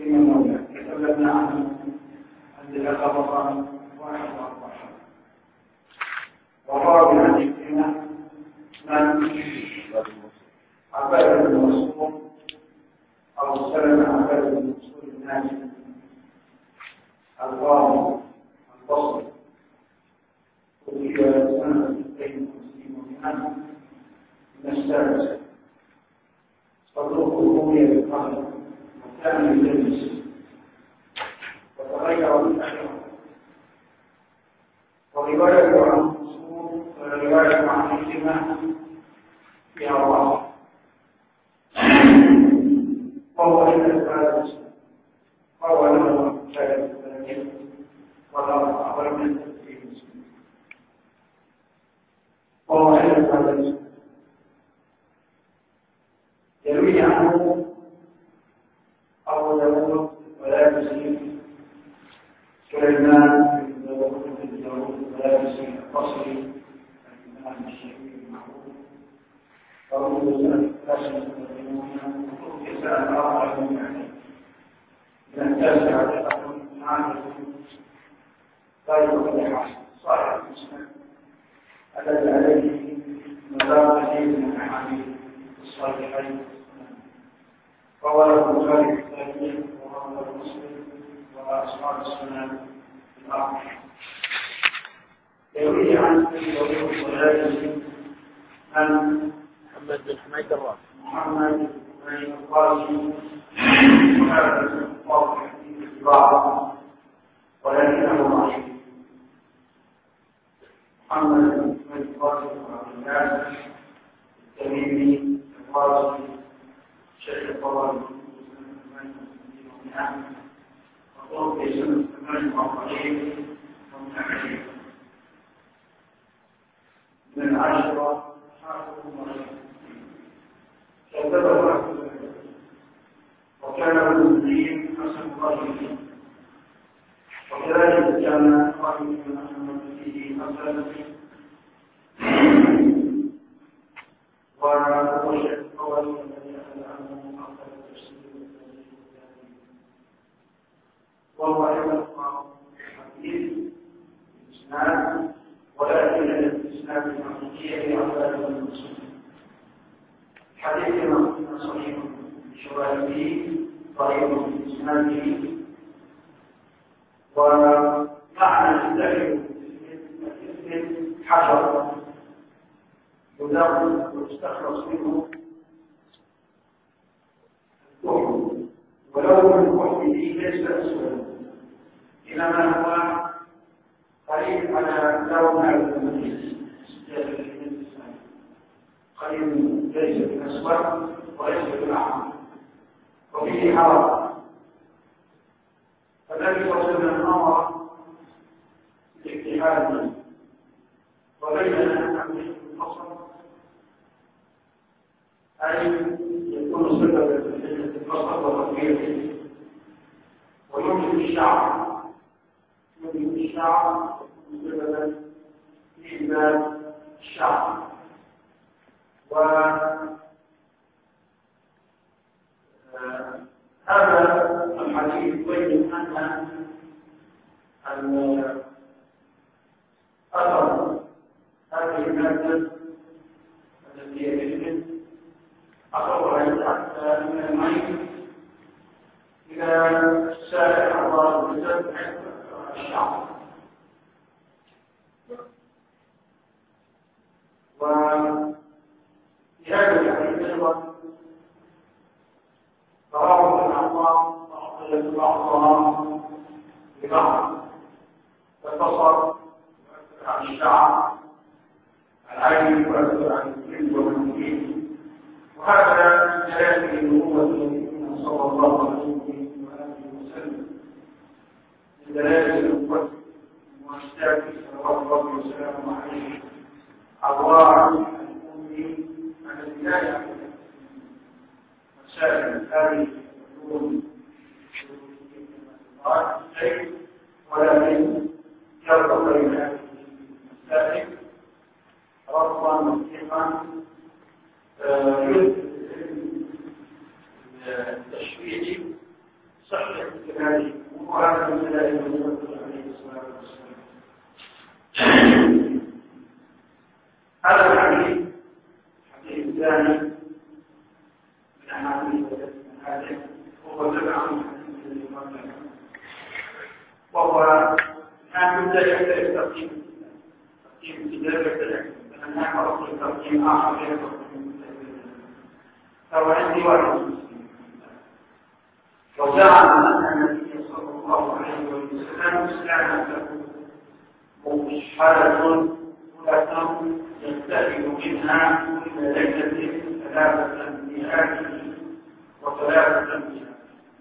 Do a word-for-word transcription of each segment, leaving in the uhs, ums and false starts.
فيما مولى تكلمنا عنه عندنا خبران واحد وأربعة والرابع عندنا من عبادة المصور أو سلم عبادة المصور الناس الغالي البصري وفي سنة اثنين وخمسين ومئة من السادسة صدوق رومية بالقلب وكان يدرس وتغير بالأخير ورواية عن المصور ورواية عن الاجتماع في أرواح فهو إلى الثالث فهو له الثالث ولا أعظم من التدريس وهو إلى الثالث يروي عنه أبو داود واليابسي سليمان بن داود بن داود واليابسي البصري الإمام الشهير المعروف قوله القاسم المؤمنون وكتاب أربعة يعني من التاسع لأقل عام لا يقبل حسن صاحب المسلم الذي عليه مدار كثير من الأحاديث الصحيحين وهو البخاري في التاريخ ورواه مسلم وأصحاب السنن الأربعة يروي عن ابي داود واليابسي عن محمد بن حميد الرازي محمد بن الرازي وهذا القول في الاتباع ولكنه ضعيف محمد بن الرازي بن عبد التميمي الرازي شيخ الطوارئ وقول في سنة ثمان وأربعين ومتأخرين من العشرة كتبه وكان المسلمين حسن الرجل وكذلك كان رجل من محمد فيه حسن وهو الشيخ الأول الذي أخذ عنه أفضل التفسير وهو أيضا حديث الإسناد ولكن الإسناد الحقيقي لعبادة المسلمين حديث ما صحيح بشواهده ضعيف في إسناده ومعنى الذكر مثل حجر يدور ويستخلص منه الكحل ولون الكحل ليس أسود إنما هو قريب على لون الميز قريب ليس بالأسود وليس بالأحمر وفيه حرارة فالذي وصلنا الأمر بالاجتهاد وبين أن الفصل أي يكون سببا في الفصل وتطويره ويمكن الشعر يمكن الشعر سببا في إنبات الشعر وهذا الحديث يبين أن أثر هذه المادة التي هي الجسم أثرها يتعدى من الميت إلى سائر أعضاء الجسد الشعر وفي هذا الحديث أيضا تراه الأعضاء تعطيت بعضها ببعض فالبصر عن الشعر العين وأكثر عن الجلد والمنكين وهذا من دلائل النبوة النبي صلى الله عليه وآله وسلم من دلائل النبوة المؤسسات صلوات الله وسلامه عليه أضواء الأمي التي لا يعرف مسائل هذه العلوم ولكن يربط بين هذه المسائل ربطا مفتوحا يثبت التشريعي صحيح كذلك وهذا من دلائل النبي عليه الصلاة والسلام. هذا الحديث الحديث الثاني من أحاديث هذه هو تبع الحديث الذي قبله، وهو كان يبدأ الترتيب ترتيب الكتاب يختلف، لأن نعرف ترتيب آخر غير ترتيب فهو عندي واحد. وزعم أن النبي صلى الله عليه وسلم كانت له حالة ثلاثة يختلف منها كل ليلة ثلاثة مئات وثلاثة مئات.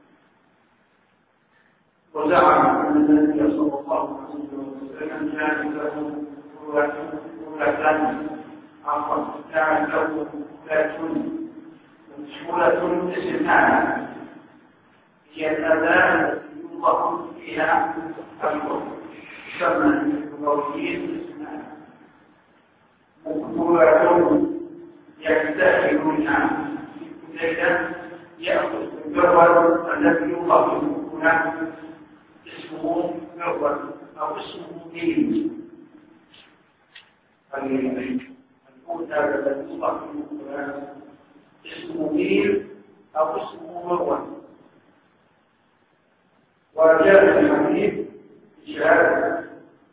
وزعم أن النبي صلى الله عليه وسلم كانت له ثلاثة عفوا كانت له ثلاثة مشغولة اسمها هي الأذان التي يوضع فيها الحكم تسمى اللغويين اسمها مقبولة يستأهل منها في ليلة يأخذ الجرد الذي يوضع في المقبولة اسمه جرد أو اسمه ميل. الأولى التي يوضع في المقبولة اسمه ميل أو اسمه مروة. وجاء الحديث بشهادة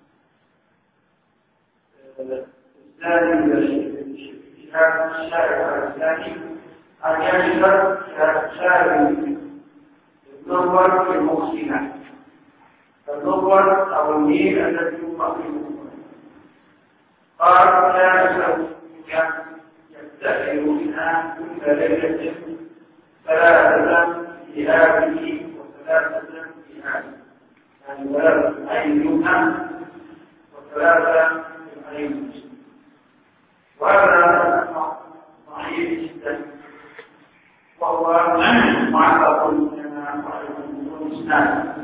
الزاني بشهادة الشارع الزاني أن يشهد شارع النظر في المحسنات، النظر أو الميل الذي يوضع في المحسنات. قال كان يستأثر منها كل ليلة ثلاثة في هذه وثلاثة في هذه، يعني ثلاثة عين يمنى وثلاثة في العين. وهذا ضعيف جدا وهو معلق كما قال الإسلام،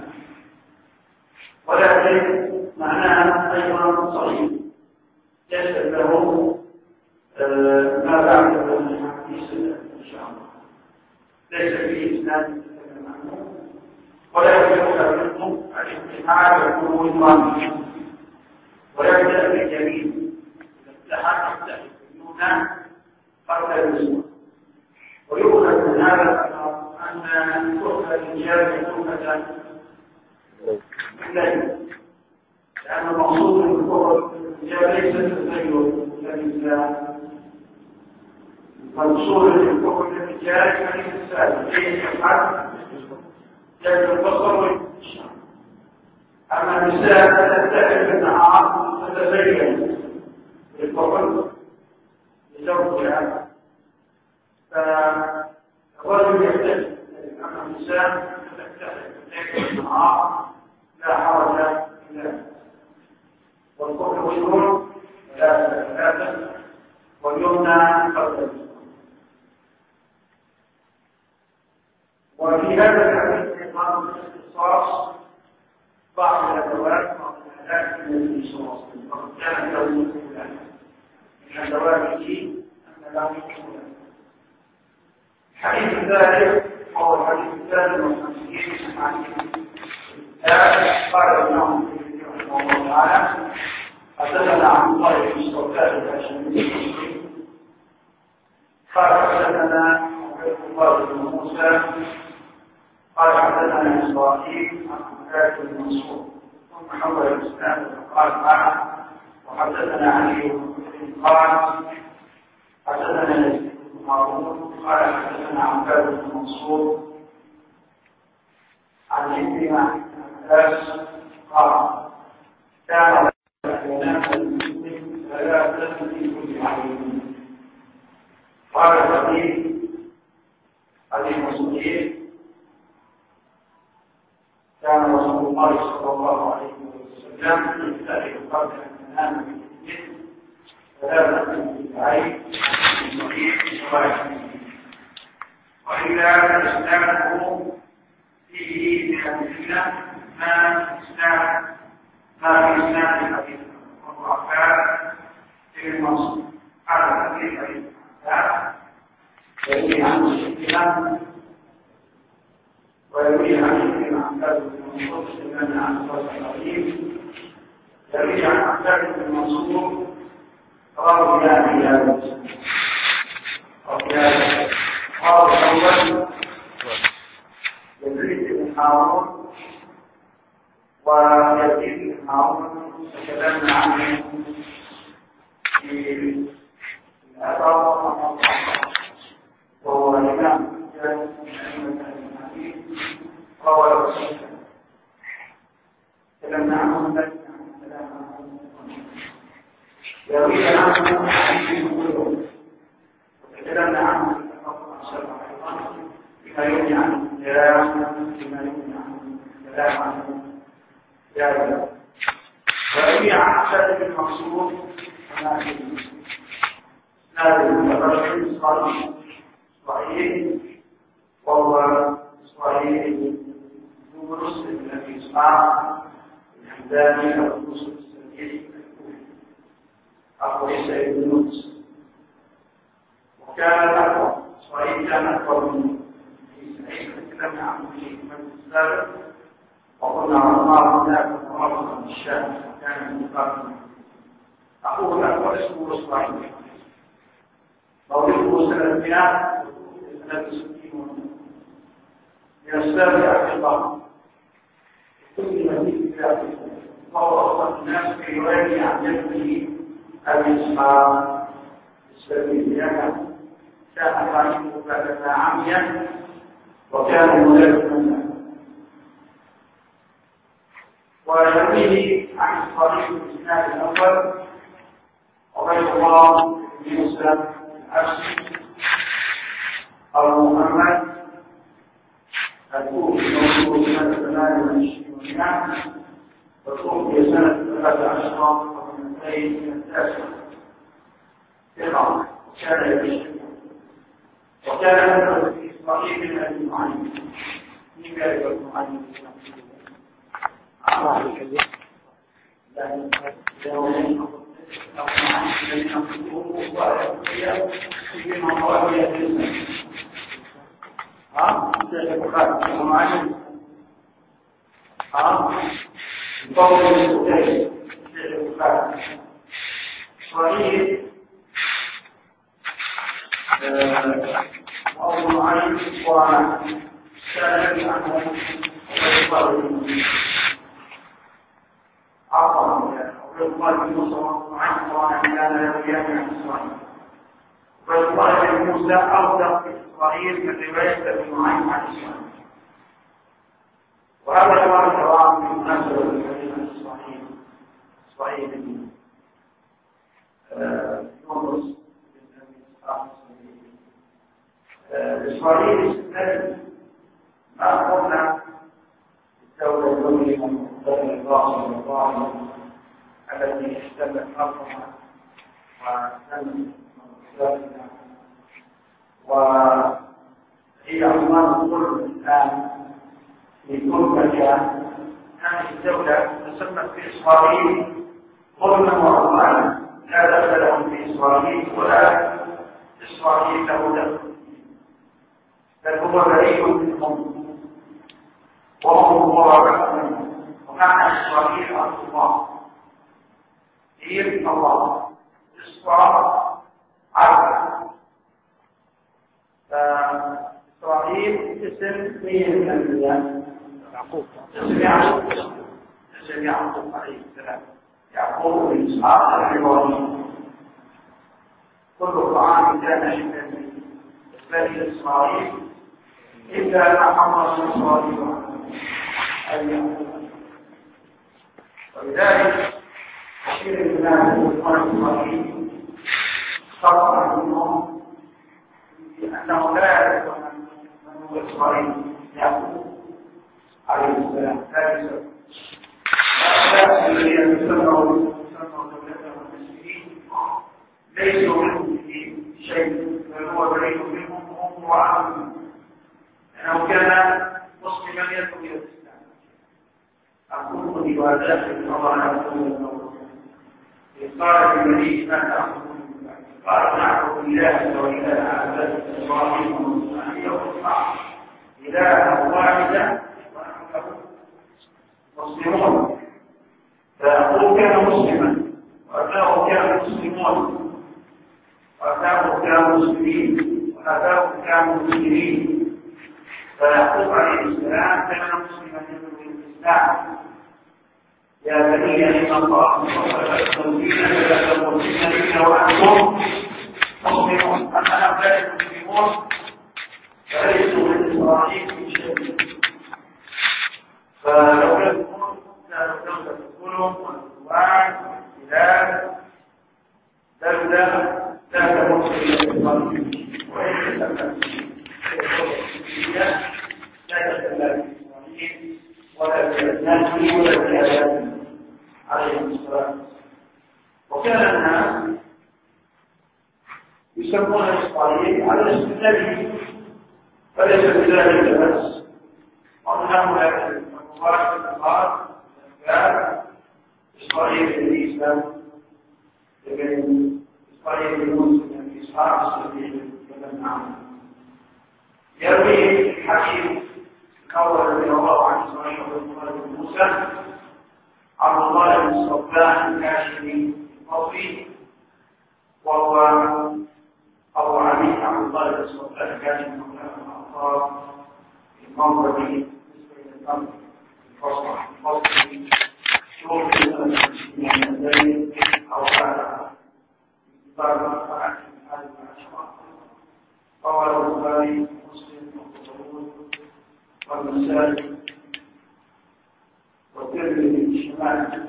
ولكن معناه أيضا صحيح يشهد له ما بعده من حديث إن شاء الله. ليس فيه إسناد يتكلم عنه ولا يتكلم عن اجتماع يكون إمامه ويبدأ بالجميل افتح يفتح اليمنى قبل اليسرى. ويؤخذ من هذا أن تؤخذ الرجال تؤخذ بالليل، لأن المقصود من الرجال ليس التزين كالنساء، منصور الحكم للرجال من النساء ليس الحد جلب البصر والشعر. أما النساء تتأكد النهار تتزين بالفضل لزوجها، فالرجل يحتاج. أما النساء تتأكد النهار لا حرج في ذلك. والكفر والنور ثلاثة ثلاثة واليمنى قبل. وفي هذا الحديث أيضا الاختصاص بعض الأدوات بعض الآلات من الاختصاص، وقد كان له مثلا من أدواته أن له مثلا. الحديث الثالث وهو الحديث الثالث والخمسين عن قال الإمام رحمه الله تعالى حدثنا عن طارق بن الصوفاء الهاشمي قال حدثنا عبيد الله بن موسى قال حدثنا إسرائيل عن عباد بن منصور ثم حول الإسلام قال معه وحدثنا علي بن قال حدثنا يزيد بن هارون قال حدثنا عباد بن منصور عن ابن عباس قال كان الناس المسلمين ثلاثة في كل عين. قال الحديث حديث صحيح كان رسول الله صلى الله عليه وسلم يستأذن قبل أن ينام بالليل ثلاثة في العين صحيح صحيح. وإذا إسلامه فيه بحديثنا ما إسلام ما في إسلام الحديث والضعفاء في المنصب على الحديث الضعفاء يروي عنه الإسلام ويروي عن ابن عباس بن منصور سليمان عن الرحيم يروي عن عباس بن منصور قال يا بلال قال الأول يزيد بن هارون ويزيد بن هارون تكلمنا عنه في الأثر وهو الإمام روى الرسول تكلمنا عنه يروي عنه حديث كله وتكلمنا عنه في التفضل الشرع ايضا بما يغني عن الكلام بما يغني عن الكلام عن الكلام ويروي عن عباد بن منصور هذا الرجل صحيح صحيح وهو صحيح يونس بن ابي اسحاق الحمداني او يوسف السبيعي أبو عيسى بن يونس وكان الأكبر صحيح كان أكبر من عيسى تكلمنا عنه في المجلس السابق وقلنا على الله هناك مرة من الشام كان من مقابل أخوه الأكبر اسمه إسماعيل مولده سنة مئة سنة ستين من السابع في الله كل مدينة ذاته وهو أصل الناس في رواية عن جده أبي إسحاق السبيل لأنه كان قائمه بعد عاميا وكان ملازما ويرويه عن الصحيح الإسناد الأول عبيد الله بن موسى الأشعري أبو محمد الكوفي مولود سنة ثمانية وعشرين ومئة وتوفي سنة ثلاثة عشر من التاسع ثقة وكان يبشر وكان يدرس في إسرائيل من أبي معين من ذلك أبي معين الله يكلم لأن الذين الذين يقولون ويقولون في مواضيع الإسلام ها ذلك خالد معين ها قول السوداني صحيح أو معين وكان عنه ويقال عفوا ويقال بمصر معين وكان كان يرويان عن إسرائيل ويقال بموسى أوثق في إسرائيل من رواية ابن معين عن إسرائيل وهذا الوارد الرابع من مناسبة الكلمة الصحيح صحيح يونس بن أبي إسحاق إسرائيل استدل ما قلنا الدولة الدولية من الباطل والظاهر التي اشتبت حرفها وتم مصدرها وهي عنوان الظلم الآن في كل مكان. هذه الدولة تسمت في إسرائيل ظلما وعدوانا لا دخل لهم في إسرائيل ولا إسرائيل له دخل بل هو بريء منهم وهم مبارك منهم. ومعنى إسرائيل أرض الله هي الله إسراء عرض فإسرائيل اسم مين من الأنبياء؟ يعقوب اسم يعقوب اسم يعقوب عليه السلام يعقوب بن إسحاق الإبراهيمي. كل القرآن كان شبه بني إسرائيل إلا ما حرم إسرائيل أن يعقوب. ولذلك كثير من الناس يقولون إسرائيل خطأ منهم لأنه لا يعرف من هو إسرائيل يعقوب عليه السلام ثالثا هؤلاء الذين يسموا دولتهم المسلمين ليسوا منهم في شيء بل هو بريء منهم وهم وعامهم لأنه كان مسلما يدعو إلى الإسلام. أقول لي وداخل الله يقول قال للنبي ما تعبدون قال نعبد الله وإله آبائنا إبراهيم وإسماعيل وإسحاق إلها واحدا ماجه ونحن مسلمون، فأبوه كان مسلما وأبناؤه كانوا مسلمون وأبناؤه كانوا مسلمين وأبناؤه كانوا مسلمين، فيعقوب عليه السلام كان مسلما من الإسلام. يا بني إن الله اصطفى لكم الدين فلا تموتن إلا وأنتم مسلمون. أما هؤلاء المسلمون فليسوا من إسرائيل في شيء، فلو يكون كانوا دولة الظلم والعدوان والبلاد دولة لا تموت إلا بالظلم، وإن لم تكن لا تتكلم في إسرائيل ولا في أبنائه ولا في آبائه عليهم السلام. وكان الناس يسمون إسرائيل على اسم النبي، فليس بذلك بس. ومن هؤلاء المبارك الأخبار قال إسرائيل بن عيسى بن إسرائيل بن موسى بن إسحاق إسرائيل بن نعم. يروي الحديث الأول رضي الله عن إسرائيل بن موسى عبد الله بن الصبان الكاشفي البصري، وهو أبو علي عبد الله بن الصبان الكاشفي من الأنصار المنظري بالنسبة إلى الأمر الفصح الفصحي شوف من الذين أو بعد بعد ما هذه العشرة قال البخاري مسلم وابو والنسائي والترمذي في الشمال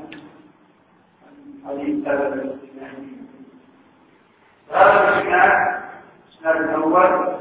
حديث هذا الاجتماعي. هذا الاسناد الاسناد الاول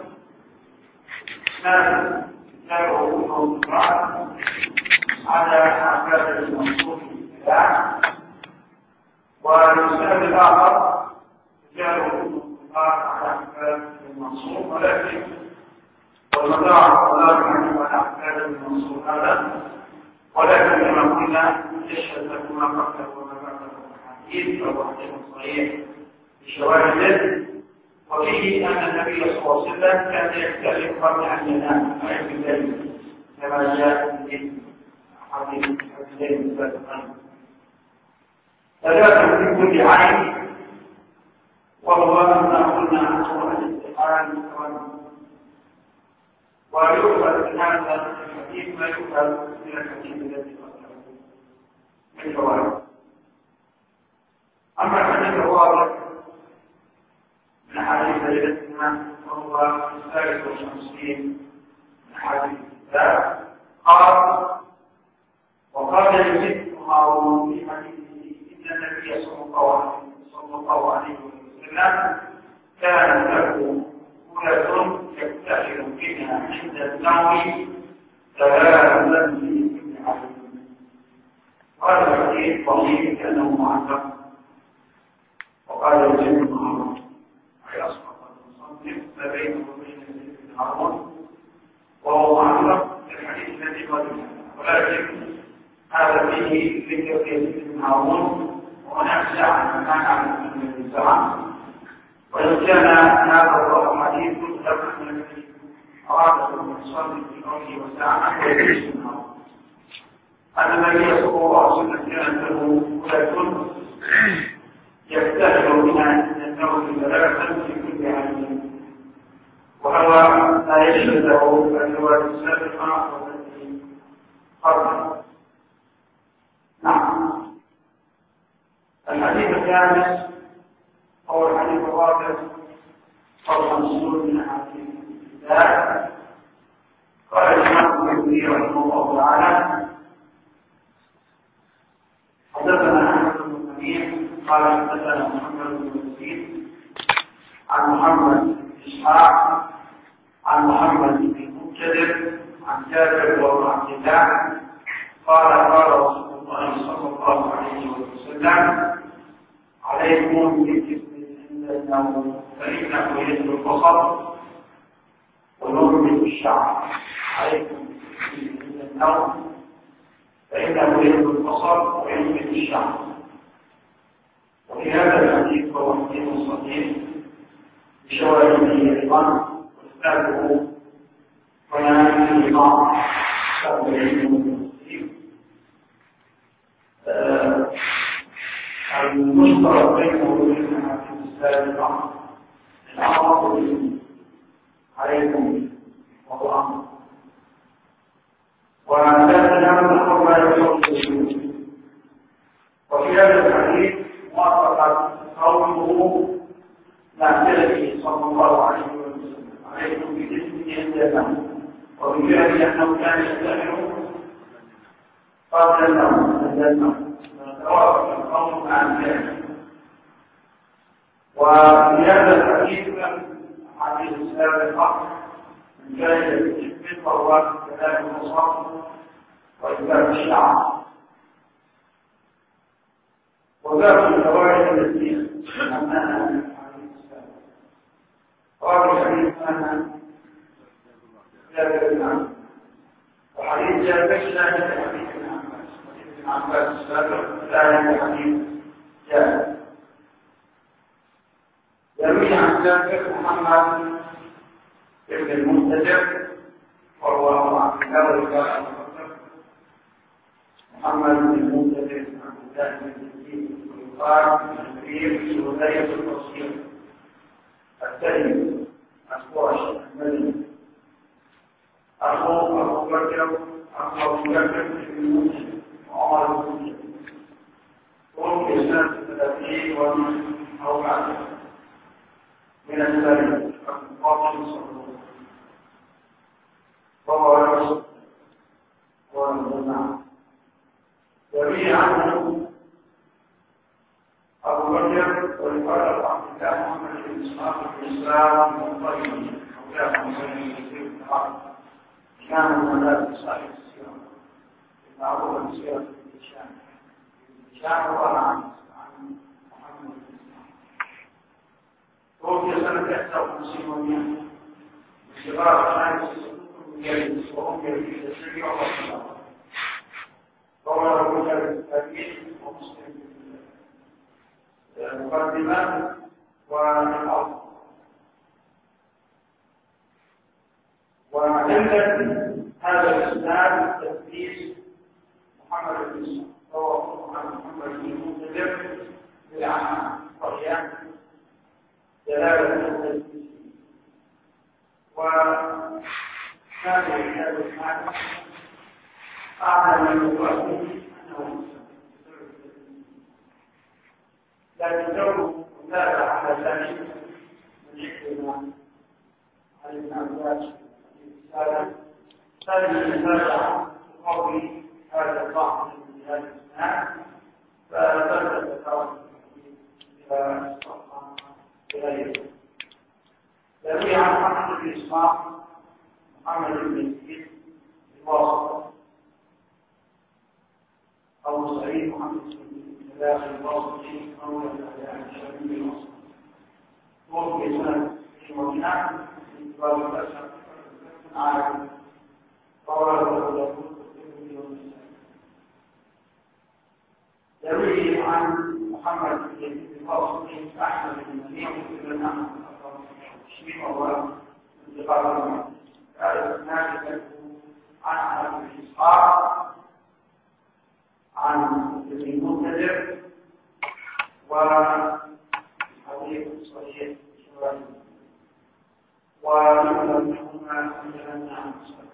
اسناد كتابه ابن القرآن على اعمال المنصور في الكلام، والاسناد الاخر كتابه ابن القرآن على اعمال المنصور، ولكن والمدار والله عنه على اعمال المنصور هذا، ولكن كما قلنا يشهد لكم ما قبله وما بعده الحديث فهو حديث صحيح بشواهده، وفيه ان النبي صلى الله عليه وسلم كان يختلف قبل ان ينام ويحب الليل كما جاء في حديث الليل السابقين. ثلاثه في كل عين، وهو ما قلنا عنه الاستقامه والتوكل. ويؤخذ من هذا الحديث ما يؤخذ من الحديث الذي قبله من فوائد. اما الحديث الرابع من احاديث ليلتنا وهو الثالث والخمسين من احاديث الكتاب، قال وقال يزيد بن هارون في حديثه ان النبي صلى الله عليه وسلم كان له مولة يكتشف منها عند النوم ثلاثا في كل عام. هذا الحديث ضعيف كانه معلق، وقال يزيد بن هارون اي اسقط المصنف ما بينه وبين يزيد بن هارون وهو معلق الحديث الذي قبله، ولكن هذا فيه ذكر يزيد بن هارون ونفس عن ما نعلم من النزاع. وإن كان هذا الحديث يذكر من الذي أراده المصنف في قوله وسعى أن النبي صلى الله عليه وسلم كان له مولة يكتشف منها من النوم ثلاثا في كل عام، وهو لا يشهد له الرواية السابقة والتي قبله. نعم. الحديث الخامس هو الحديث الرابع والخمسون من احاديث الكتاب. قال الامام النووي رحمه الله تعالى حدثنا احمد بن سميع قال حدثنا محمد بن يزيد عن محمد بن اسحاق عن محمد بن المنكدر عن جابر بن عبد الله قال قال رسول الله صلى الله عليه وسلم عليكم بالجسم عند النوم فإنه يجد البصر ويرمي الشعر. عليكم بالجسم عند النوم فإنه يجد البصر ويرمي الشعر. وفي هذا الحديث فهو حديث صحيح بشواهده أيضا، وإسناده هنا في الإمام المشترك بينه وبينها في مسائل الأمر الأمر عليكم وهو أمر ولا تنام ما يقول وفي هذا الحديث موافقة قوله نعترفه صلى الله عليه وسلم عليكم بجسمه عندنا وبجهل أنه كان يستمر قبل النوم عند النوم توافق القول مع الجهل وفي هذا الحديث حديث السلام الحق من جاهل بالجسم فهو كلام المصاب وإثبات الشعر وذات الفوائد التي أمامنا من حديث السلام قال الحديث أن جابر بن عبد وحديث جابر لا حديث بن عباس ابن عباس السابق لا حديث جابر يروي عن جابر محمد ابن المنتجر وهو عبد الله محمد بن المنتجر عبد الله بن الدين ويقال الكبير في ولاية التصوير التيمي القرشي المدني أخوه أبو بكر أخو أبو بكر بن المنتجر وعمر بن المنتجر توفي سنة ثلاثين ومن أو بعد من السنة الفاضل صلى الله عليه وسلم وهو رسول والجماعة يروي عنه أبو بكر ويقال عبد الله محمد بن إسحاق بن إسلام والطيب وكان من بن عبد كان من ذلك صاحب السيرة ابن عبد بن سيرة بن هشام هشام روى عن محمد بن إسحاق توفي سنة إحدى وخمسين ومئة صغار الخامس يجلس وهم يجلس الشريع والصلاة روى أبو بكر التابعين ومسلم المقدمات والأرض وعلة هذا الإسناد تدليس محمد بن إسحاق روى عن محمد بن المنتجر بالعمى وهي دلالة التدليس وكان هذا الإسناد أعلم من المؤمن أنه لكن لو متابع على ذلك من يحكم عن ابن عباس هذا هذه متابعة قوي هذا الضعف من هذا الإسناد فتبدأ تتعرض إلى الصفحة إليه يروي عن محمد بن إسحاق محمد بن يزيد الواسطة أو سعيد محمد بن داخل الواسطي مولى الأهلان الشامي الواسطي توفي سنة في مدينة في باب الأسد عالم رواه أبو داود يروي عن محمد بن يزيد الواسطي أحمد بن منيع بن أحمد شيخ الله انتقال هذا الناس عن أحمد بن إسحاق عن ابن المنتجر وحديث صحيح شوائي ولم منهما عندنا عن مسلم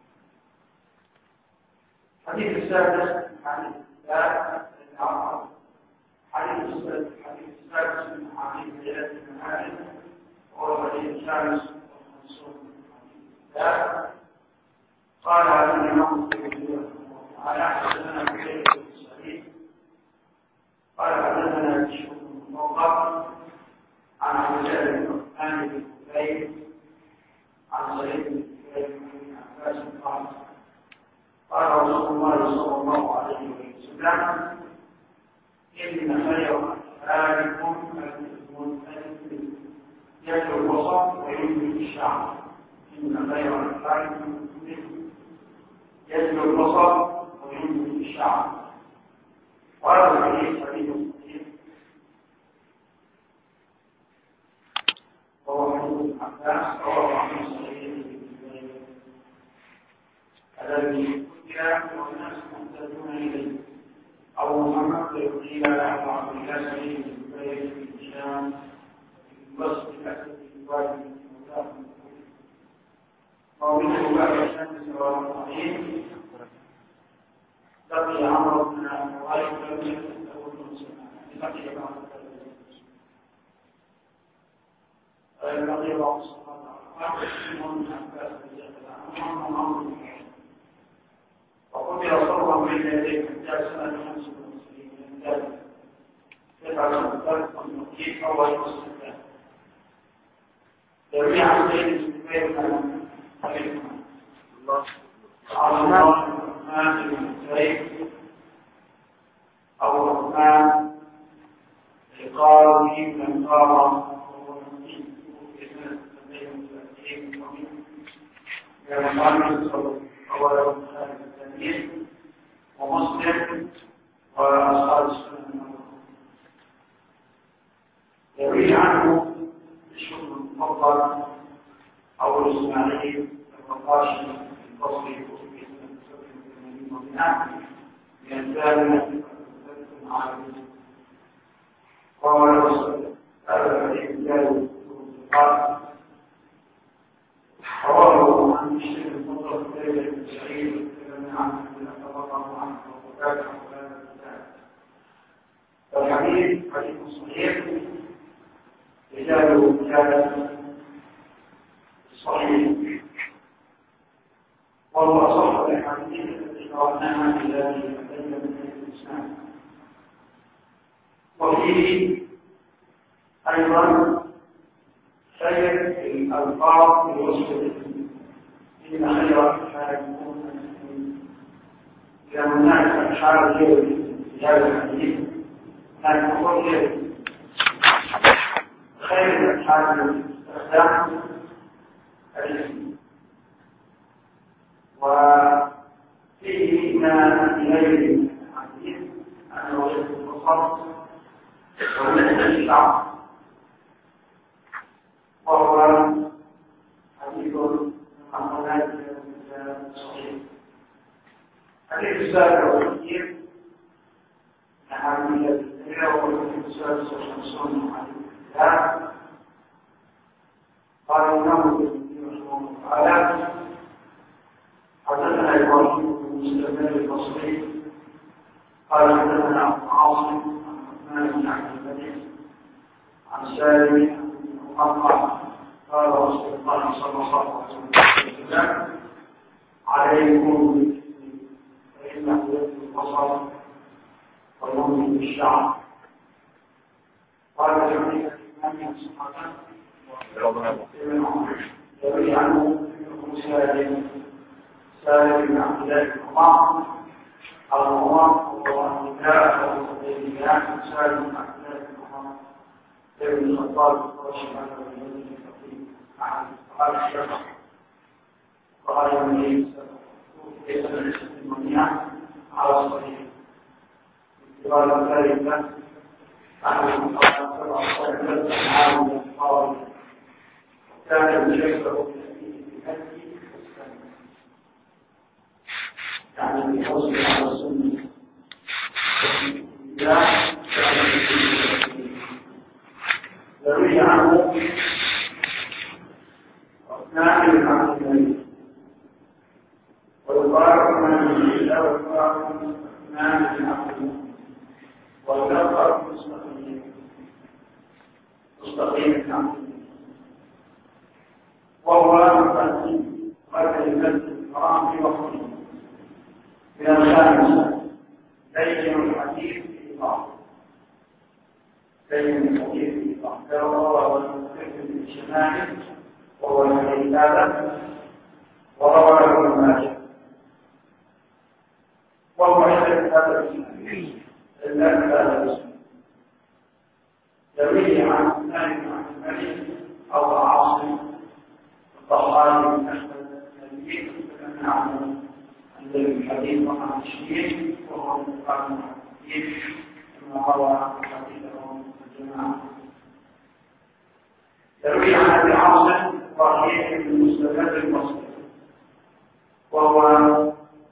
الحديث السادس عن الثالث الأعراض حديث السادس من حديث جلالة المعارف وهو الحديث الخامس والخمسون الثالث قال الإمام على حدثنا بشير بن سعيد قال حدثنا بشير بن موقف عن عبد الله بن عثمان بن كليب عن سعيد بن كليب بن عباس قال قال رسول الله صلى الله عليه وسلم إن خير أحوالكم المنتهي يدعو الوسط وينبت الشعر إن خير أحوالكم يدعو البصر وينبت الشعر وهذا الحديث حديث صحيح وهو حديث عباس رواه عن صحيح الذي الذي قتل والناس محتاجون إليه، أو محمد قيل له عبد الله سعيد بن جبير في الشام في وسط الأسد الوادي ومنه بعد الشمس والرحيم لقي عمرو بن وائل لم يكن له مسلما لقي بعض لقي بعض الصحابه منهم عباس بن جبل وقتل صرا بين يديه حتى سنه خمس وخمسين من ذلك تسعه سنوات والمكي اول مسلم يروي عن زيد بن جبير الله على الله الرحمن بن زيد أو الرحمن قال في من قال وهو في سنة سنتين وثلاثين ومن محمد صلى الله عليه وسلم الثانيين ومسلم وأصحاب السنة يروي عنه بشر المفضل أو الإسماعيلي الرقاشي البصري في سنة سبع وثمانين ومئة من الثامنة قال هذا الحديث جاء قال رواه عن الشيخ المفضل بن بن سعيد عن الله عنه وقال الحديث حديث صحيح رجاله رجالا صحيح وهو أصح الأحاديث التي قرأناها في هذه الأدلة من الإسلام وفيه أيضا خير الألفاظ بوصف إن خير الأحاديث إذا هناك أشعار غير في هذا الحديث كان يقول خير الأحاديث استخدام الاسم وفيه ما إليه من الحديث أنه يجب القصر وليس الشعب وهو حديث عن صحيح. حديث السابع والأخير أحاديث الدنيا والحديث السادس والخمسون حديث الله قال الإمام تعالى حدثنا إبراهيم بن مسلم البصري قال حدثنا عبد عاصم عن عثمان بن عبد الملك عن سالم بن مقطع قال رسول الله صلى الله عليه وسلم عليكم فإنه يأتي البصر ويمضي بالشعر قال جميع الإمام الصحابة يروي عنه سالم سالم بن عبد الله بن عمر العمر وعن النكاح والحديبيات سالم بن عبد الله بن عمر ابن الخطاب رضي الله عنه قال الشيخ قال النبي ليس بالاسم المنيع على الصحيح قال ذلك أحد قال كان يشبه بالهدي والسنة يعني بحسن على السنة لا يروي عنه عثمان بن عبد الملك ويقال عثمان بن الله ويقال عثمان بن عبد الملك ويقال مستقيم مستقيم بن عبد الملك وهو مقدم قتل المسجد الحرام في وقته من الخامسة بين الحديث في بعض بين الحديث في بعض وروى المسلم الشمالي وهو الكتابة وروى ابن ماجه وهو عند هذا الاسم إلا هذا الاسم يروي عن عثمان بن عبد الملك أو عاصم الطحاني بن أحمد النبي فكان عنه عند الحديث عن الشيخ وهو من قال الحديث كما روى حديثه الجماعة يروي عن أبي عاصم إبراهيم بن مسلم البصري وهو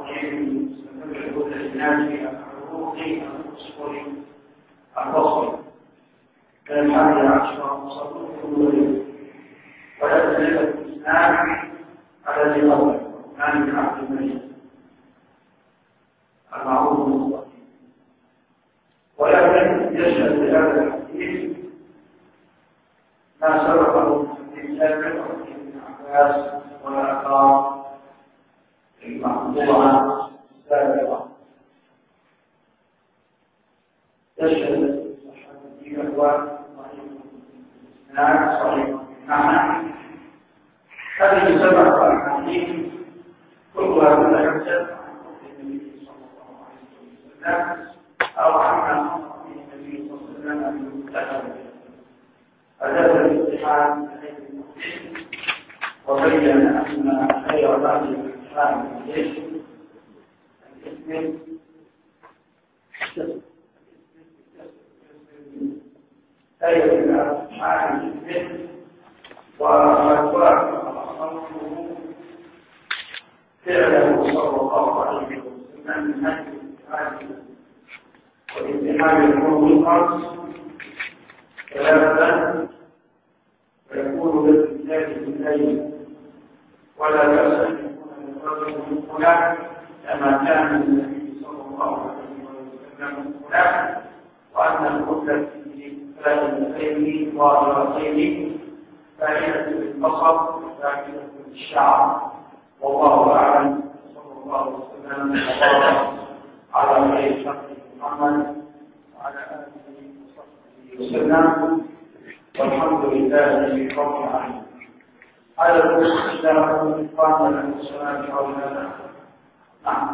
الرحيم سنبدأ بالعناية بالحقوق الأصول الفصل من الحادي عشر صدوق الولد ولا تزيد الإسلام على ذي قبل عن ابن عبد الملك المعروف المستقيم ولكن يشهد بهذا الحديث ما سبقه من جابر بن عباس والآثار المحفوظة السابقة تشهد الحديث الواحد صحيح صحيح معنى هذه سبع أحاديث كلها تتحدث عن النبي صلى الله عليه وسلم أو عن النبي صلى الله عليه وسلم المتحدث هذا الاتحاد بين المسلمين وبين أن خير بعض الإسلام الاسم الاسم خير الأفعال الاسم وأدوار أصله فعله صلى الله عليه وسلم من أجل الاتحاد والاتحاد يكون الخمس ثلاثة ويكون بالإنسان بالليل ولا بأس أن يكون للرجل من فلان كما كان النبي صلى الله عليه وسلم من فلان وأن الكل في ثلاثتين ظاهرتين فائدة للبصر فائدة للشعر والله أعلم صلى الله عليه وسلم وبارك على خير خلق محمد وعلى آله وصحبه وسلم والحمد لله رب العالمين. على الإسلام قام الإنسان حولنا. نعم.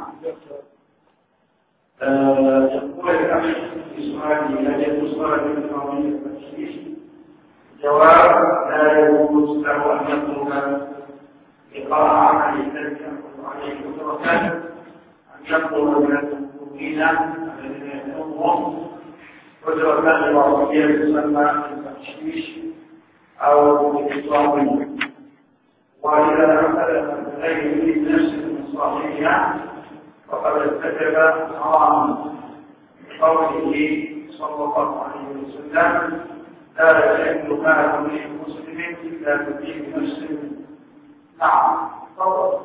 يقول الأخ في سؤاله هل يجوز طلب القوانين التشريع؟ جواب: لا يجوز له أن يطلب لقاء عمل ذلك عليه قدرة أن يطلب من المسلمين الذين يدعوهم قدرة إضافية تسمى التشويش أو الإطلاق. وإذا أخذ غيره بنفس من صاحبها فقد ارتكب حراما بقوله صلى الله عليه وسلم: لا يحل مال امرئ مسلم إلا بطيب نفس. نعم. تفضل.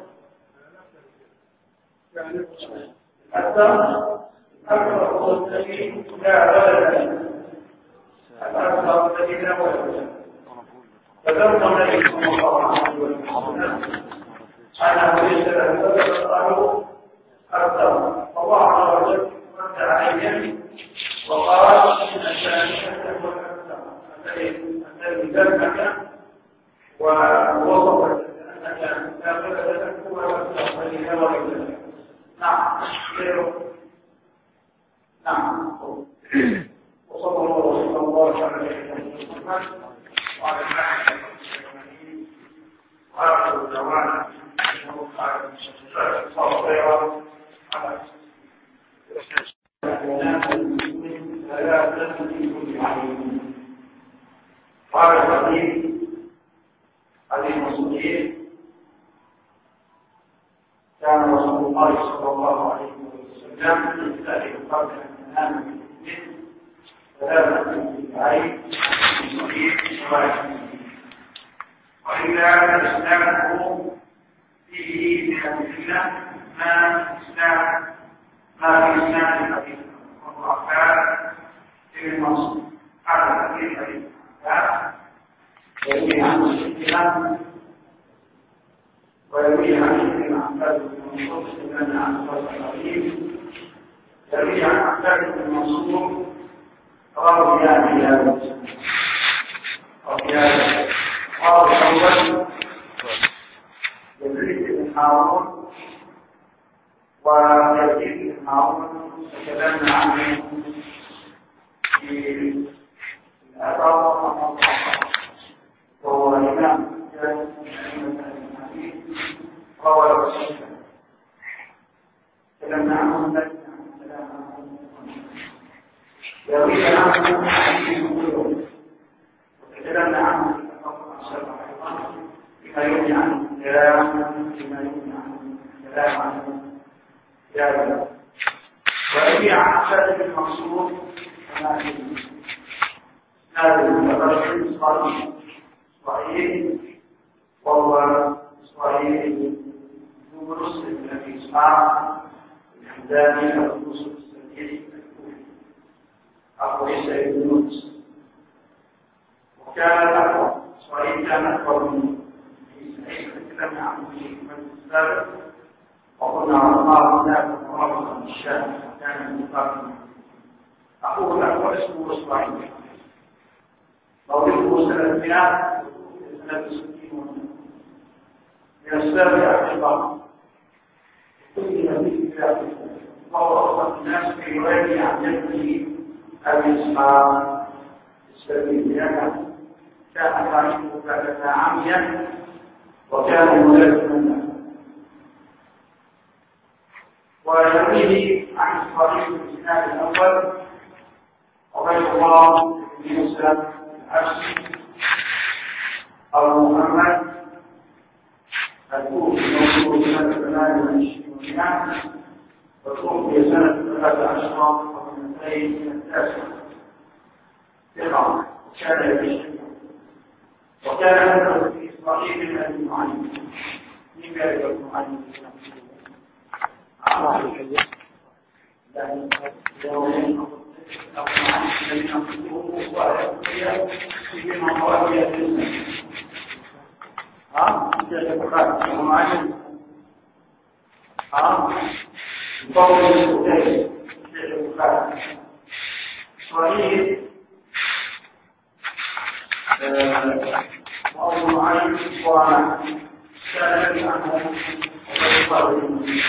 حتى أكثر الذي لا ولد الأكثر الذي لا ولد فذكر النبي صلى الله عليه وسلم أنا ليس له ولد قالوا أكثر الله عز وجل رد عليهم وقال إن الثانية هو الأكثر الذي ذمك ووصف أنك لا ولد لك هو الأكثر الذي لا ولد لك. نعم. نعم. وصلى الله وسلم وبارك على نبينا محمد وعلى اله وصحبه وآخر دعوانا انه قال صلى خيرا على فلا تنسوا عليهم. قال الحديث حديث صحيح: كان رسول الله صلى الله عليه وسلم يستأذن قبل أن ينام في المسجد ثلاثة بالعين صحيح واحد. وإذا إسلامه فيه من الأدلة ما إسلام ما في إسلام الحديث والرحمن في النص على الحديث يروي عن الإسلام ويروي عن ابن عباس بن منصور بن عباس الحديث يروي عن عباس بن منصور راوي يعني يا مسلم راوي قال الأول يزيد بن هارون ويزيد بن هارون تكلمنا عنه في الآثار وهو الإمام روى الرسول تكلمنا عنه يروي عنه حديث كله وتكلمنا عنه بما يغني عنه الكلام بما يغني عنه الكلام عنه يعني ويروي عن عباد بن منصور هذا المتبرع صحيح صحيح وهو صحيح ابن مسلم الذي اسمع الحمداني ابو يوسف السبيعي ابو عيسى بن يونس وكان اكبر صحيح كان اكبر من عيسى تكلمنا عنه في المجلس السابق وقلنا على الله هناك مرضا من الشام كان مقابلا اخوه الاكبر اسمه اسماعيل مولده سنه مئة سنه ستين من السابع عشر كل نبي وهو أصدق الناس في رواية عن جده أبي إسحاق السبيل لأنه كان عاشقه بعد عاميا وكان ملازما له ويرويه عن صحيح الإسناد الأول عبيد الله بن موسى الأشعري أبو محمد الكوفي موجود سنة ثمانية وعشرين ومئة وتوفي سنة ثلاثة عشر ومئتين من التاسع ثقة كان يعيش وكان هذا في إسرائيل من المعلم من ذلك المعلم الله الحديث لأن يومين أو معلم الذين أخذوه وأخذوه في مواضيع الإسلام ها كيف تقرأ معلم ها قول الكتاب كيف تقرأ صحيح وأول معلم وكان عنه ويقال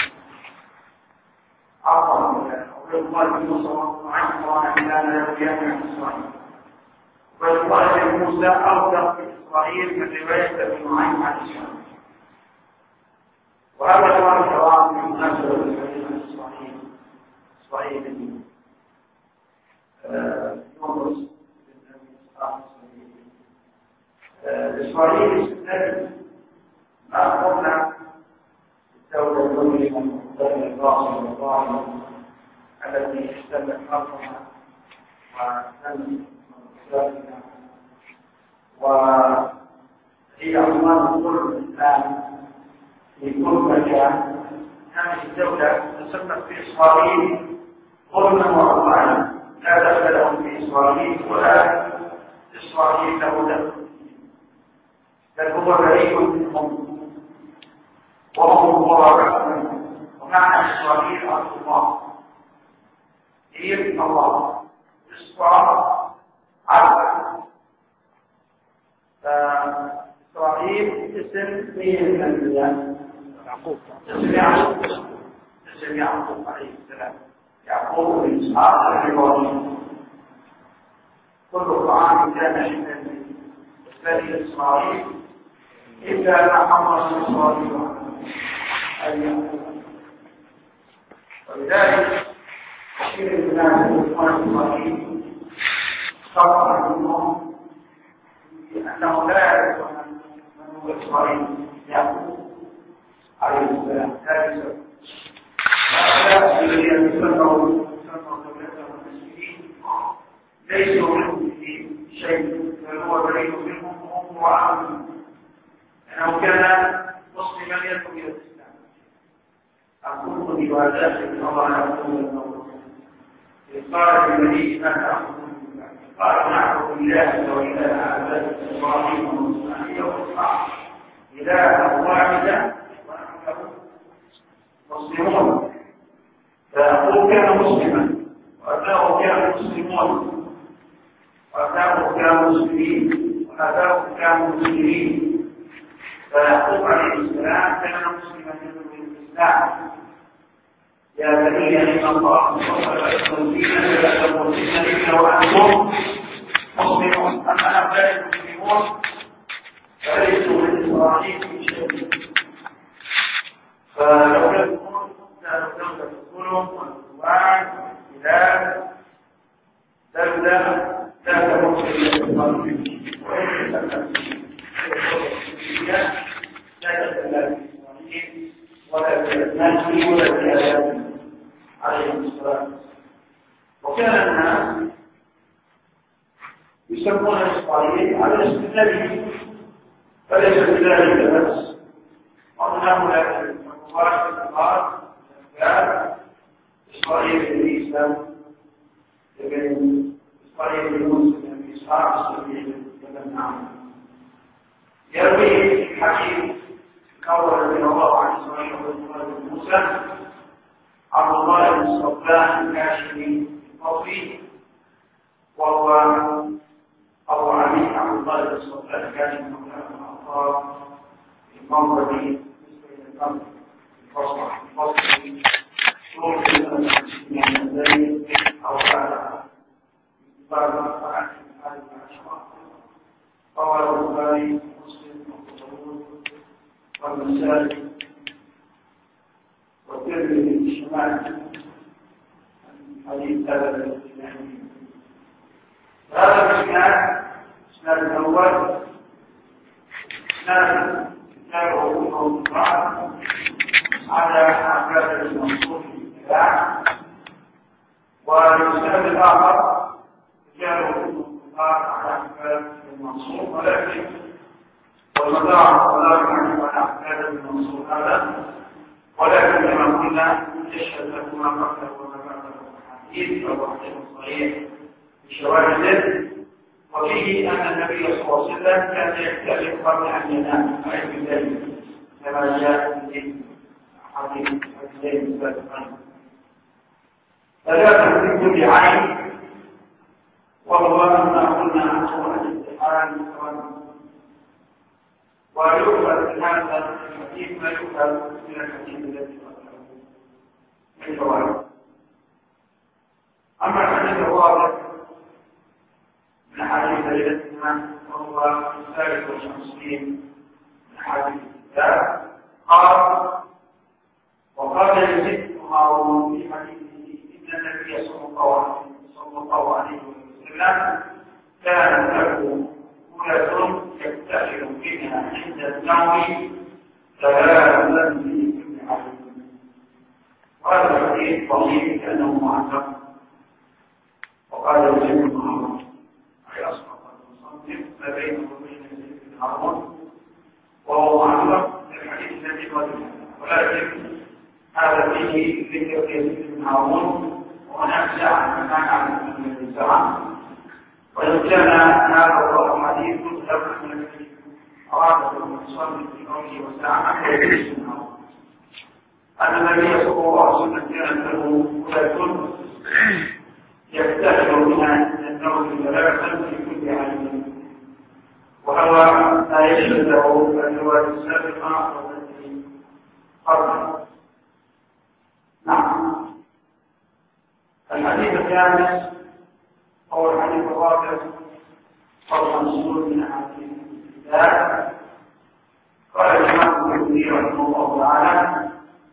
عفوا ويقال بنصر عنه وعن كان يرويان عن إسرائيل ويقال لموسى أوثق في إسرائيل من رواية ابن معين عن إسرائيل وهذا هو الجواب من مناسبة عن إسرائيل إسرائيل بن يونس بن أبي إسحاق إسرائيل النبي ما أخذنا الدولة الدولية الدولة الراصة والظاهرة التي اشتبت حرفها وتم مصدرها وهي عنوان كل الإسلام في كل مكان. هذه الدولة تسمت في إسرائيل ظلما وعدوانا لا دخل لهم في إسرائيل ولا إسرائيل له دخل بل هو بريء منهم وهم مبارك منهم. ومعنى إسرائيل أرض الله هي ابن الله إسرائيل عبد إسرائيل اسم مين الأنبياء؟ يعقوب. اسم يعقوب اسم يعقوب عليه السلام يعقوب بن إسحاق الإبراهيمي. كل القرآن كان شبها بني إسرائيل إلا ما حرم إسرائيل أن يعقوب. ولذلك كثير من الناس يقولون إسرائيل خطأ منهم أنه لا يعرف من هو إسرائيل يعقوب عليه السلام ثالثا هؤلاء الذين يسموا دولتهم المسلمين ليسوا منهم في شيء بل هو بريء منهم وهم وعامل لأنه كان مسلما يدعو إلى الإسلام. أقول بوادات من الله يقول النور قال للنبي ما تعبدون قال نعبد الله وإله آبائنا إبراهيم وإسماعيل وإسحاق إلها واحدا ونحن له مسلمون. فأبوه كان مسلما وأبناؤه كانوا مسلمون وأبناؤه كانوا مسلمين وأباؤه كانوا مسلمين. فيعقوب عليه السلام كان مسلما من الإسلام. يا بني إن الله اصطفى لكم الدين فلا تموتن إلا وأنتم مسلمون. أما هؤلاء المسلمون فليسوا من إسرائيل في شيء. فلو يكون كانوا دولة الظلم والعدوان والخلاف دولة لا تموت إلا بالظلم وإن لا تتكلم في إسرائيل ولا لا في أبنائه ولا في آياته عليه الصلاة. وكان الناس يسمون إسرائيل على اسم النبي، فليس بذلك بس. ومن هؤلاء المباشر الأخبار قال إسرائيل بن عيسى بن إسرائيل بن موسى بن إسحاق إسرائيل بن عمرو يروي في حديث كون رضي الله عن إسرائيل بن موسى عبد الله بن الصفان الكاشفي الطوفي وهو أبو علي عبد الله بن الصفان الكاشفي من الأنصار المنظر بين الأمر الفصل الفصل شروط من الذي أو بعد بعد بعد هذه العشرة قال البخاري مسلم وابو والنسائي والترمذي في الشمال حديث هذا الاجتماعي. هذا الاسناد الاسناد الاول اسناد كتاب علوم القرآن على أحكام المنصوص في الكلام، والاسناد الاخر كتاب علوم القرآن على أحكام المنصوص، ولكن والمدار والمدار عن أحكام المنصوص هذا، ولكن كما قلنا يشهد له ما قبله وما بعده الحديث فهو حديث صحيح بشواهده، وفيه أن النبي صلى الله عليه وسلم كان يحتاج قبل أن ينام أي بالليل كما جاء في حديث حديثين السابقين. ثلاثة من كل عين، وهو ما قلنا عنه الامتحان ويؤخذ من هذا الحديث ما يؤخذ من الحديث الذي قبله من فوائد. أما الحديث الواضح من أحاديث ليلتنا وهو الثالث والخمسين من أحاديث الكتاب قال: وقال يزيد بن هارون في حديثه إن النبي صلى الله عليه وسلم كان له مولة يكتشف منها عند النوم ثلاثا في كل حديث. وهذا الحديث ضعيف كأنه معلق. وقال يزيد بن هارون أي أسقط المصنف ما بينه وبين يزيد بن هارون وهو معلق للحديث الذي قبله، ولكن هذا فيه ذكر يزيد بن هارون ونفسه عن مكان عن النساء. وإن كان هذا هو الحديث متفق من الذي أراده المصنف في قوله وسعى أن النبي صلى الله عليه وسلم كان له مولة يكتشف منها النوم ثلاثا في كل عين، وهو لا يشهد له الرواية السابقة والتي قبله. نعم. الحديث الخامس هو الحديث الرابع والخمسون من أحاديث الكتاب. قال الإمام البخاري رحمه الله تعالى: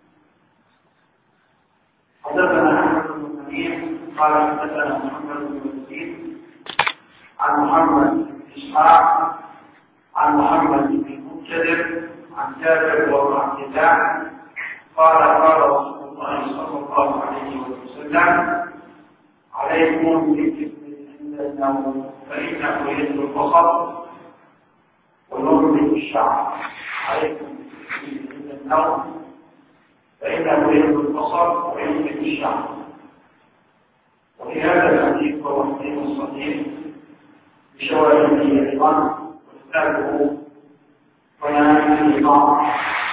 حدثنا أحمد بن منيع قال حدثنا محمد بن يزيد عن محمد بن إسحاق عن محمد بن منكدر عن جابر وابن عبد الله قال: قال رسول الله صلى الله عليه وسلم: عليكم بالكتب عند النوم فإنه يجد البصر ويربط الشعر. عليكم بالكتب عند النوم فإنه يجد البصر ويربط الشعر. وفي هذا الحديث هو حديث صحيح بشواهده أيضا، وكتابه بيان النظام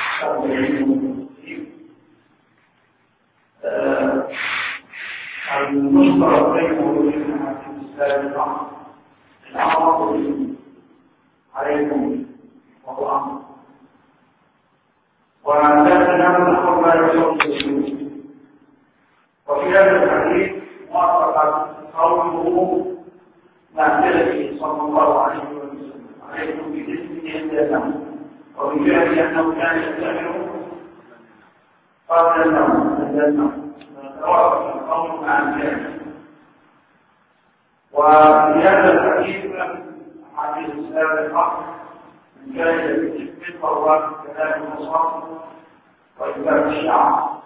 المشترك بينه وبين الحديث السابقة الأمر عليكم وهو أمر، ولا تنام ما يشرك. وفي هذا الحديث وافق قوله معتلته صلى الله عليه وسلم: عليكم بجسمه عند النوم، وبجهل أنه كان يستمر قبل النوم عند النوم، توافق القول مع الجهل. وفي هذا الحديث حديث السابق من كان يستمر فهو كذلك الصوت وإثبات الشعر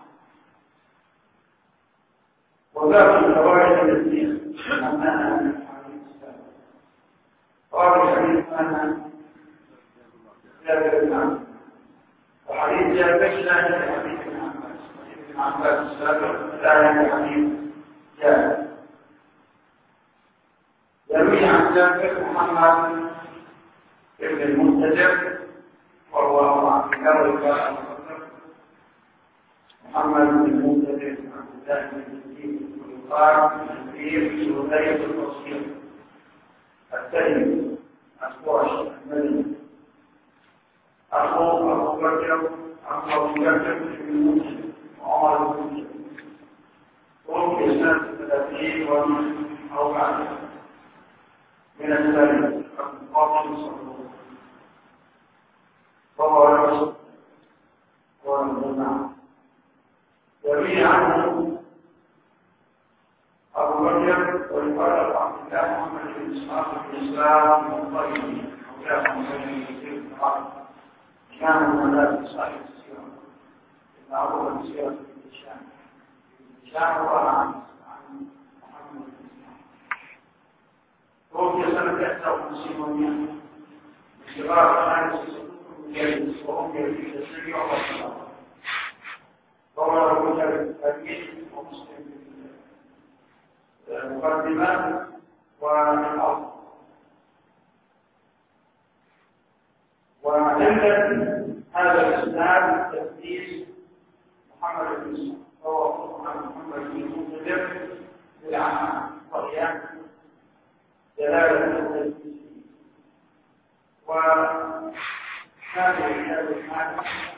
وباقي الفوائد التي أمامنا من الحديث السابق. قال الحديث أن جابر بن عبد وحديث جابر لا يحدث حديث ابن عباس ابن عباس السابق لا يحدث حديث جابر. يروي عن جابر محمد ابن المنتجر وهو عبد الله محمد بن المنتجر بن عبد الله بن الدين ويقال الكبير سهيل البصير التيمي القرشي المدني أخوه أبو بكر أبو بكر بن المنتجر وعمر بن المنتجر توفي سنة ثلاثين ومن أو بعد من الثالث القاضي صلى الله عليه وسلم وهو رسول والجماعة. يروي عنه أبو بكر ويقال عبد الله محمد بن إسحاق بن إسلام والطيبي وكان من كثير من العرب كان من الناس صاحب السيرة إن أبو بكر سيرة في الشام الشام روى عن محمد بن إسحاق توفي سنة إحدى وخمسين ومئة بصغار خامس جلس وهم يريد السريع والصلاة وهو أبو بكر التاريخ ومسلم المقدمات والأرض. وعلة هذا الإسلام تثبيت محمد بن إسحاق وهو محمد بن المنتجر بالعمى وهي دلالة التثبيت. وكان في هذا الحال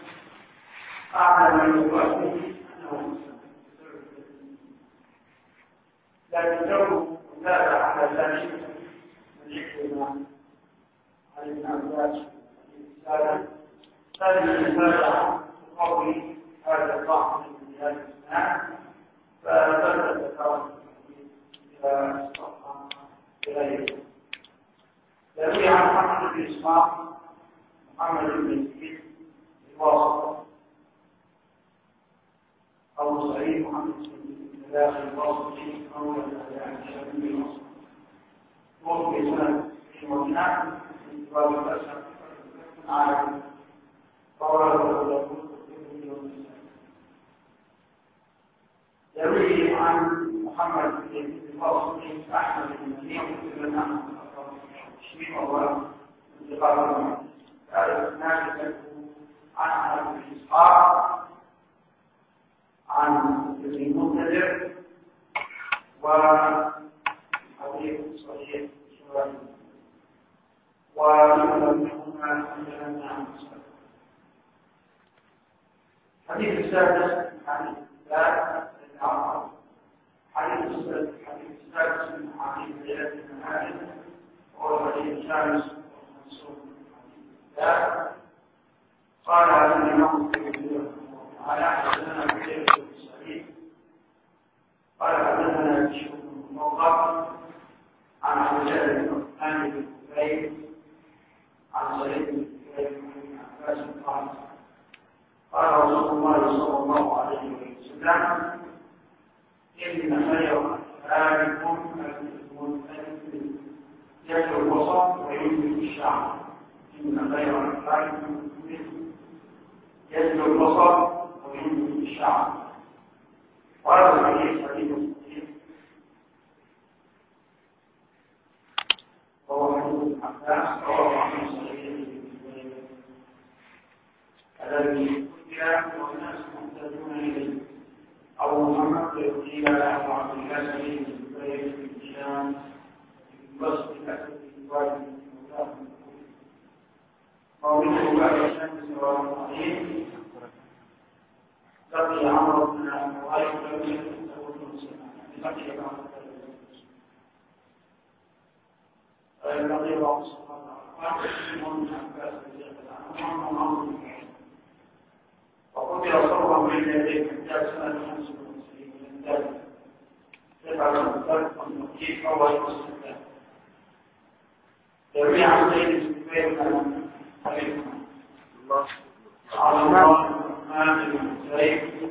أعلم من يؤمن أنه مسلم لكن لو زاد على ذلك من يحكم عن ابن عباس رسالة هذه رسالة تقوي هذا الضعف من هذا الإسلام فبدأت تتعرض إلى الصفحة إليه. يروي عن محمد بن إسحاق محمد بن يزيد الواسطي أو صحيح محمد بن داخل الواسطي أو يعني شبيه الواسطي توفي سنة في مدينة في باب الأسد عالم قوله يروي عن محمد بن يزيد الواسطي أحمد بن منيع بن أحمد الشميم وهو انتقال المعنى هذا الناس عن أبي إسحاق عن ابن المنتجر وحديث صحيح شوالي ويؤمنهما أن عن مسلم. حديث السادس عن الإسلام للأعراب حديث السادس من حديث ليلة المعارف وهو الحديث الخامس والخمسون قال هذا الإمام على حدثنا بشير بن سعيد قال حدثنا بشير بن موقف عن عبد الله بن عثمان بن كفير عن سعيد بن كفير عن عباس قال قال رسول الله صلى الله عليه وسلم إن خير أحيانكم المنتهي يسر الوسط وينزل الشعر إن خير أحيانكم يسر الوسط وينزل الشعر. وهذا الحديث حديث صحيح وهو حديث عباس رواه عن صحيح الذي قتل والناس محتاجون إليه أو محمد قيل له عبد الله سعيد بن زبير بن هشام بن بصر الأسد بن وائل مولاه قوله بعد الشمس والرحيم لقي عمرو بن وائل لم يكن له المسلم لقي عمرو بن لقي بعض الصحابة قال من عباس رضي الله عنه عمرو بن وقتل صورا بين يديه حتى سنة خمس وخمسين من ذلك سبعة سنوات والنقيب أول مسلم يروي عن سيد الزبير بن عليه الله على الله الرحمن بن حسين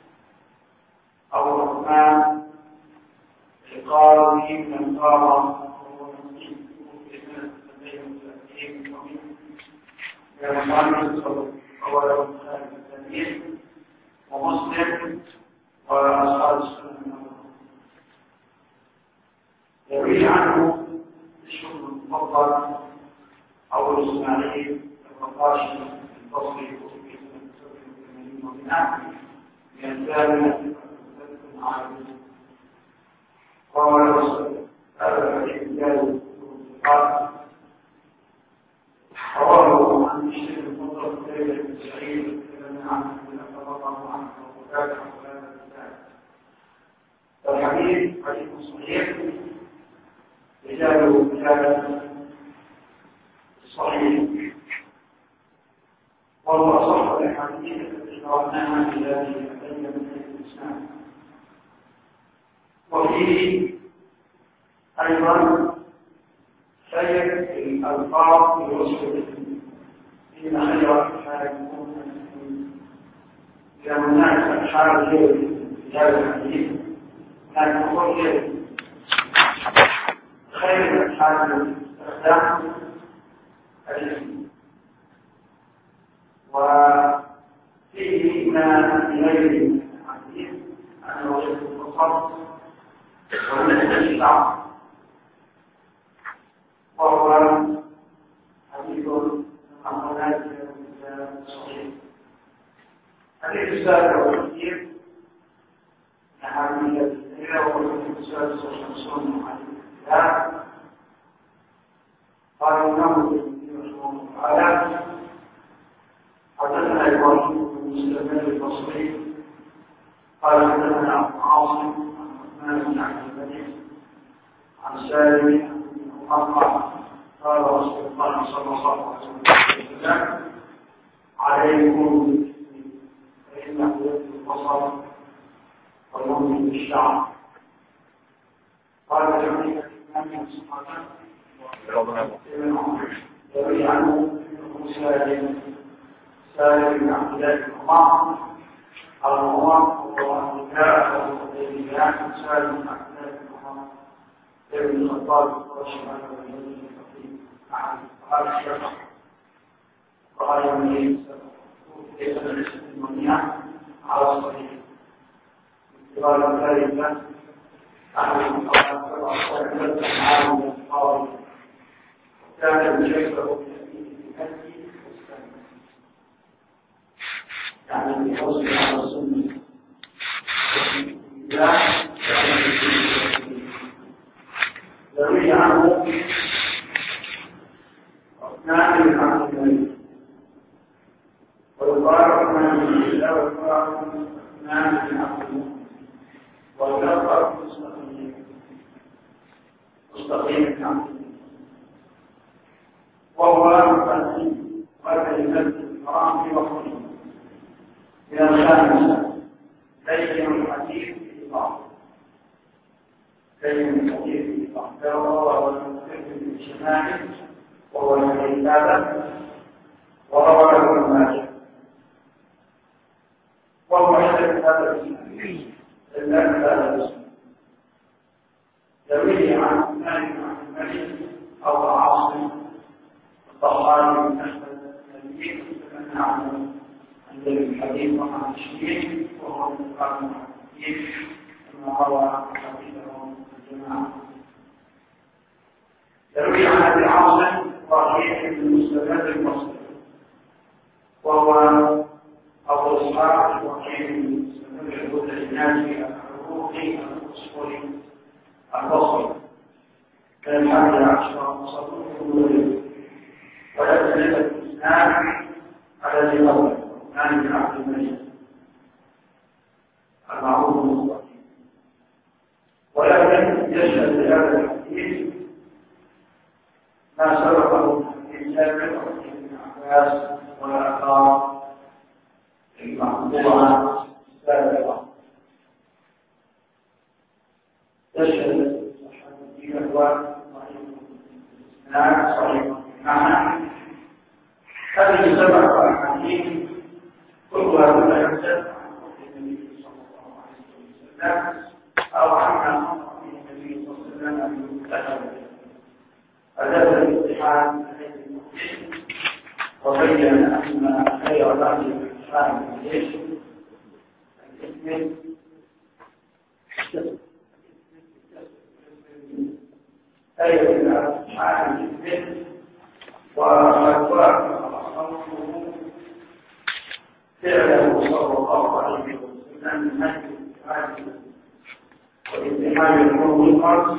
أو الرحمن القاضي من القاضي وهو مسلم في سنة سنتين وثلاثين ومن كان صلى أول الثانيين ومسلم وأصحاب السنة يروي عنه الشيخ المفضل أو الإسماعيلي الرقاشي البصري في سنة سبع وثمانين ومئة من الثامنة عالم قال هذا الحديث جاء قال رواه عن الشيخ المفضل ليلى بن سعيد كلام عنه من الله عنه وذاك ولا الحديث حديث صحيح رجاله رجال صحيح وهو أصح الأحاديث التي قرأناها في هذه الأدلة من الإسلام وفيه أيضا خير الألفاظ بوصف الاسم إن خير الأحاد يكون إذا هناك أشعار غير في هذا الحديث هناك أخر غير خير الأشعار استخدام الاسم وفيه ما غير الحديث أنه يجب القصر وليس الشعب وهو حديث عن صحيح حديث السابع والأخير أحاديث الكثيرة وحديث السادس والخمسون حديث قال الإمام ابن رحمه الله تعالى حدثنا إبراهيم بن مسلم البصري قال حدثنا أبو عاصم عن عثمان بن عبد الملك عن سالم بن عمر قال رسول الله صلى الله عليه وسلم عليكم فإنه يأتي البصر ويمضي بالشعر قال جميع الإمام الصحابة يروي عنه سالم سالم بن عبد الله بن عمر قال عمر وهو جاء وحديثان سالم بن عبد الله بن عمر ابن الخطاب رضي الله عنه قال الشيخ قال يومئذ ليس بالاسم المنيع على الصحيح قال ذلك أحد قال كان يشبه بأبي يعني بحسن على السنة لا يروي عنه عثمان بن عبد الملك ويقال عثمان بن الله ويقال عثمان بن عبد الملك ويقال مستقيم مستقيم بن عبد الملك وهو مقدم وكلمة الحرام في وقته من الخامسة لين الحديث في بعض لين الحديث في بعض وهو المتكلم بالشمال وهو الكتابة وروى ابن ماجه وهو يحدث هذا الاسم إلا هذا الاسم يرويه عن مالك بن عبد الملك أو عاصم الطحاوي بن أحمد النبي تكلم عنه عند الحديث وعن الشيخ وهو من القرن الحديث كما روى حديثه الجماعة يروي عن أبي عاصم رحيم بن مسلم البصري وهو أبو إسحاق رحيم بن مسلم البصري الحقوقي الأصولي البصري من الحادي عشر وصدوق ويأتي الإسلام على الأول عن ابن عبد الملك المعروف المستقيم ولكن يشهد لهذا الحديث ما سبقه من جابر بن عباس والآثار المحفوظة السابقة يشهد الحديث هو صحيح صحيح معنى هذه سبع أحاديث كلها الله أو عما أمر به النبي صلى الله عليه وسلم أن يتخذ هذا الامتحان الذي وبين أن خير هذه الامتحان الاسم الاسم أي الامتحان الاسم وأكواب فعله صلى الله عليه وسلم من أجل والامتحان يكون بالقرص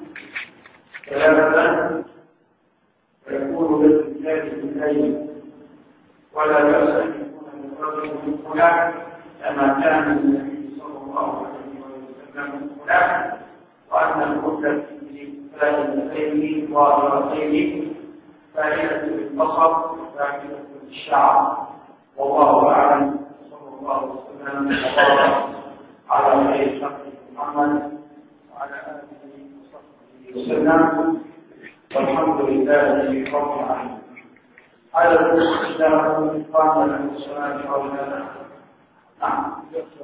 ثلاثة ويكون بالإنسان بالليل ولا بأس أن يكون بالرجل بالفلان كما كان النبي صلى الله عليه وسلم بالفلان وأن الكل في فائدتين ظاهرتين فائدة البصر وفائدة الشعر والله أعلم. صلى الله وسلم وبارك على خير خلق محمد وعلى آله وصحبه وسلم والحمد لله رب العالمين. على الإسلام قام له الصلاة حولنا. نعم.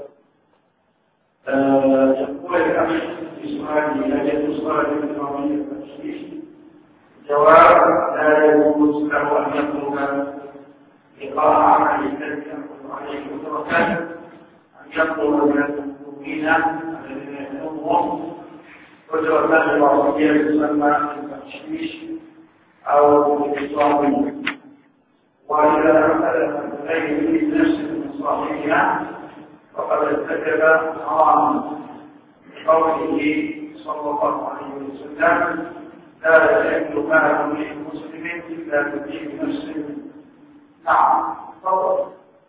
يقول الأخ في سؤاله هل يجوز صلاة الإمامية التشريف؟ جواب: لا يجوز له أن يطلب لقاء عمل الذي يحكم عليه قدرة أن يطلب من المسلمين الذين يحكمهم قدرة الوصية تسمى التشويش أو الإصابة، وإذا اختلف غيره بنفس من صاحبها فقد ارتكب حراما بقوله صلى الله عليه وسلم: لا يحل مال مسلم إلا بدين نفس. نعم. تفضل.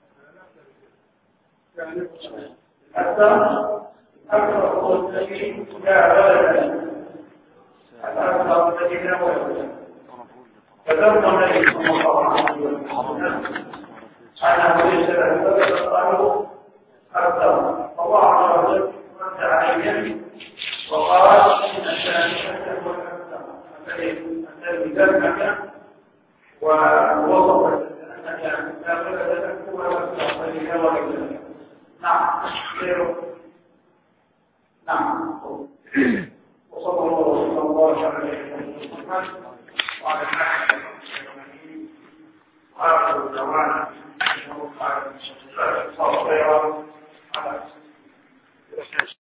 أكثر أكثر الذي لا ولد أكثر الذي لا ولد فذكر النبي صلى الله عليه وسلم أنه ليس له ولد قالوا أكثر فالله عز وجل رد عليه وقال: إن الشافعية هو الأكثر الذي ذمك ووصف أنك لا ولد لك هو الأكثر الذي لا ولد لك. نعم. نعم. وصلى الله وسلم وبارك على محمد وعلى آله وصحبه أجمعين. وآخر دعوانا أنه قال صلى الله عليه وسلم.